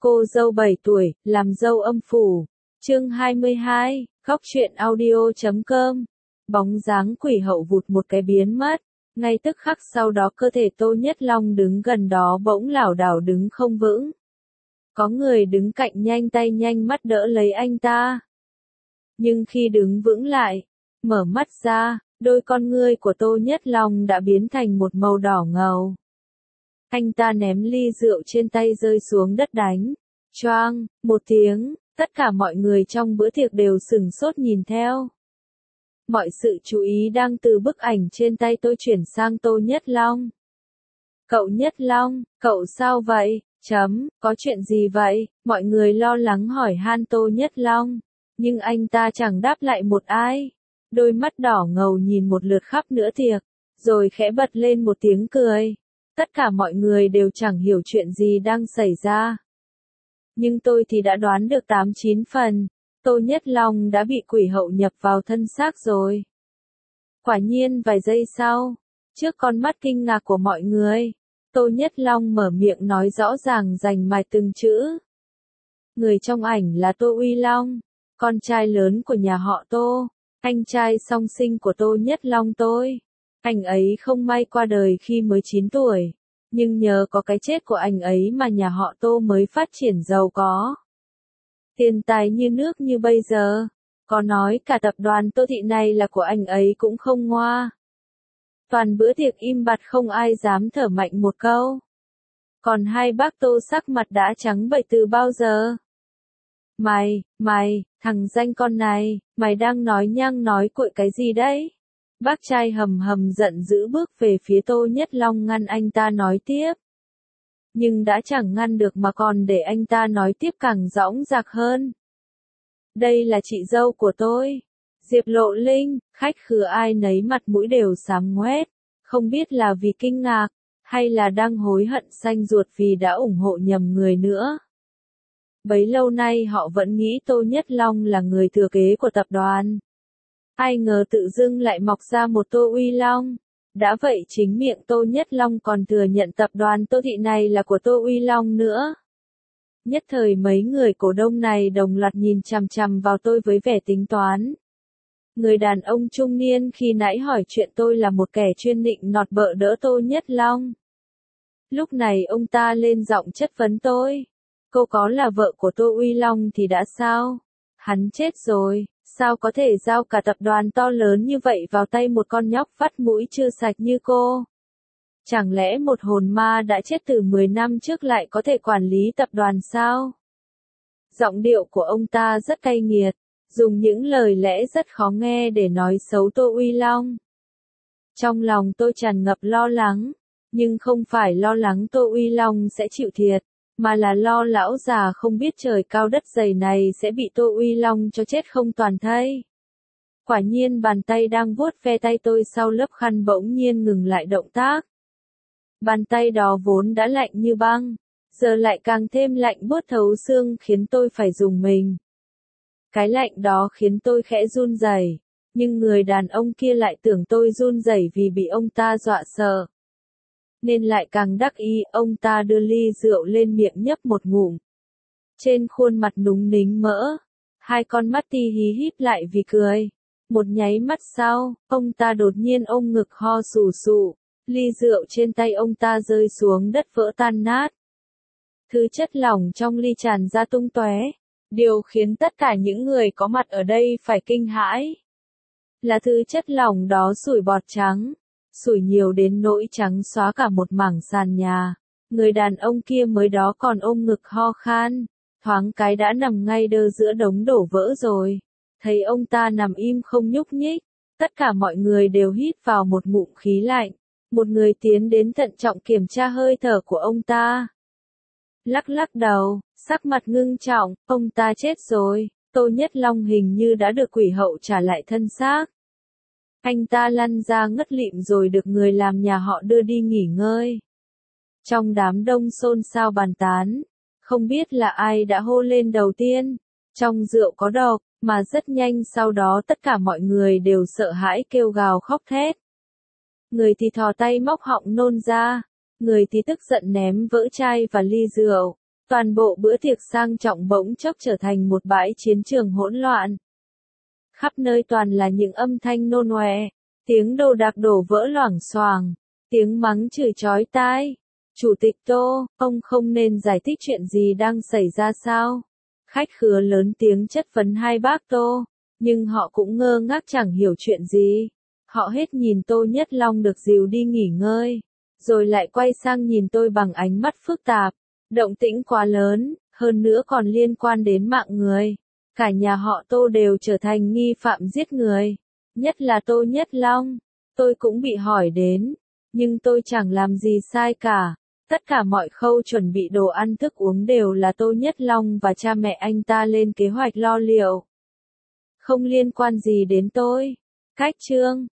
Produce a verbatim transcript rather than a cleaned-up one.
Cô dâu bảy tuổi, làm dâu âm phủ. Chương hai mươi hai, khóc chuyện audio chấm com. Bóng dáng quỷ hậu vụt một cái biến mất. Ngay tức khắc sau đó cơ thể Tô Nhất Long đứng gần đó bỗng lảo đảo đứng không vững. Có người đứng cạnh nhanh tay nhanh mắt đỡ lấy anh ta. Nhưng khi đứng vững lại, mở mắt ra, đôi con ngươi của Tô Nhất Long đã biến thành một màu đỏ ngầu. Anh ta ném ly rượu trên tay rơi xuống đất đánh. Choang, một tiếng, tất cả mọi người trong bữa tiệc đều sửng sốt nhìn theo. Mọi sự chú ý đang từ bức ảnh trên tay tôi chuyển sang Tô Nhất Long. Cậu Nhất Long, cậu sao vậy? Chấm, có chuyện gì vậy? Mọi người lo lắng hỏi han Tô Nhất Long. Nhưng anh ta chẳng đáp lại một ai. Đôi mắt đỏ ngầu nhìn một lượt khắp nửa tiệc, rồi khẽ bật lên một tiếng cười. Tất cả mọi người đều chẳng hiểu chuyện gì đang xảy ra. Nhưng tôi thì đã đoán được tám chín phần, Tô Nhất Long đã bị quỷ hậu nhập vào thân xác rồi. Quả nhiên vài giây sau, trước con mắt kinh ngạc của mọi người, Tô Nhất Long mở miệng nói rõ ràng rành mạch từng chữ. Người trong ảnh là Tô Uy Long, con trai lớn của nhà họ Tô, anh trai song sinh của Tô Nhất Long tôi. Anh ấy không may qua đời khi mới chín tuổi, nhưng nhờ có cái chết của anh ấy mà nhà họ Tô mới phát triển giàu có. Tiền tài như nước như bây giờ, có nói cả tập đoàn Tô Thị này là của anh ấy cũng không ngoa. Toàn bữa tiệc im bặt không ai dám thở mạnh một câu. Còn hai bác Tô sắc mặt đã trắng bệch từ bao giờ. Mày, mày, thằng danh con này, mày đang nói nhăng nói cuội cái gì đấy? Bác trai hầm hầm giận dữ bước về phía Tô Nhất Long ngăn anh ta nói tiếp. Nhưng đã chẳng ngăn được mà còn để anh ta nói tiếp càng dõng dạc hơn. Đây là chị dâu của tôi, Diệp Lộ Linh. Khách khứa ai nấy mặt mũi đều xám ngoét, không biết là vì kinh ngạc, hay là đang hối hận xanh ruột vì đã ủng hộ nhầm người nữa. Bấy lâu nay họ vẫn nghĩ Tô Nhất Long là người thừa kế của tập đoàn. Ai ngờ tự dưng lại mọc ra một Tô Uy Long. Đã vậy chính miệng Tô Nhất Long còn thừa nhận tập đoàn Tô Thị này là của Tô Uy Long nữa. Nhất thời mấy người cổ đông này đồng loạt nhìn chằm chằm vào tôi với vẻ tính toán. Người đàn ông trung niên khi nãy hỏi chuyện tôi là một kẻ chuyên nịnh nọt bợ đỡ Tô Nhất Long. Lúc này ông ta lên giọng chất vấn tôi. Cô có là vợ của Tô Uy Long thì đã sao? Hắn chết rồi, sao có thể giao cả tập đoàn to lớn như vậy vào tay một con nhóc vắt mũi chưa sạch như cô? Chẳng lẽ một hồn ma đã chết từ mười năm trước lại có thể quản lý tập đoàn sao? Giọng điệu của ông ta rất cay nghiệt, dùng những lời lẽ rất khó nghe để nói xấu Tô Uy Long. Trong lòng tôi tràn ngập lo lắng, nhưng không phải lo lắng Tô Uy Long sẽ chịu thiệt, mà là lo lão già không biết trời cao đất dày này sẽ bị Tô Uy Long cho chết không toàn thây. Quả nhiên bàn tay đang vuốt ve tay tôi sau lớp khăn bỗng nhiên ngừng lại động tác. Bàn tay đó vốn đã lạnh như băng, giờ lại càng thêm lạnh buốt thấu xương khiến tôi phải rùng mình. Cái lạnh đó khiến tôi khẽ run rẩy, nhưng người đàn ông kia lại tưởng tôi run rẩy vì bị ông ta dọa sợ. Nên lại càng đắc ý, ông ta đưa ly rượu lên miệng nhấp một ngụm. Trên khuôn mặt núng nính mỡ, hai con mắt ti hí híp lại vì cười. Một nháy mắt sau, ông ta đột nhiên ôm ngực ho sù sụ, ly rượu trên tay ông ta rơi xuống đất vỡ tan nát. Thứ chất lỏng trong ly tràn ra tung tóe, điều khiến tất cả những người có mặt ở đây phải kinh hãi. Là thứ chất lỏng đó sủi bọt trắng. Sủi nhiều đến nỗi trắng xóa cả một mảng sàn nhà. Người đàn ông kia mới đó còn ôm ngực ho khan, thoáng cái đã nằm ngay đơ giữa đống đổ vỡ rồi. Thấy ông ta nằm im không nhúc nhích, tất cả mọi người đều hít vào một ngụm khí lạnh. Một người tiến đến thận trọng kiểm tra hơi thở của ông ta. Lắc lắc đầu, sắc mặt ngưng trọng, ông ta chết rồi. Tô Nhất Long hình như đã được quỷ hậu trả lại thân xác. Anh ta lăn ra ngất lịm rồi được người làm nhà họ đưa đi nghỉ ngơi. Trong đám đông xôn xao bàn tán, không biết là ai đã hô lên đầu tiên, trong rượu có độc, mà rất nhanh sau đó tất cả mọi người đều sợ hãi kêu gào khóc thét. Người thì thò tay móc họng nôn ra, người thì tức giận ném vỡ chai và ly rượu. Toàn bộ bữa tiệc sang trọng bỗng chốc trở thành một bãi chiến trường hỗn loạn. Khắp nơi toàn là những âm thanh nôn ọe, tiếng đồ đạc đổ vỡ loảng xoảng, tiếng mắng chửi chói tai. Chủ tịch Tô, ông không nên giải thích chuyện gì đang xảy ra sao? Khách khứa lớn tiếng chất vấn hai bác Tô, nhưng họ cũng ngơ ngác chẳng hiểu chuyện gì. Họ hết nhìn Tô Nhất Long được dìu đi nghỉ ngơi, rồi lại quay sang nhìn tôi bằng ánh mắt phức tạp. Động tĩnh quá lớn, hơn nữa còn liên quan đến mạng người. Cả nhà họ Tô đều trở thành nghi phạm giết người. Nhất là Tô Nhất Long. Tôi cũng bị hỏi đến, nhưng tôi chẳng làm gì sai cả. Tất cả mọi khâu chuẩn bị đồ ăn thức uống đều là Tô Nhất Long và cha mẹ anh ta lên kế hoạch lo liệu. Không liên quan gì đến tôi. Cách chương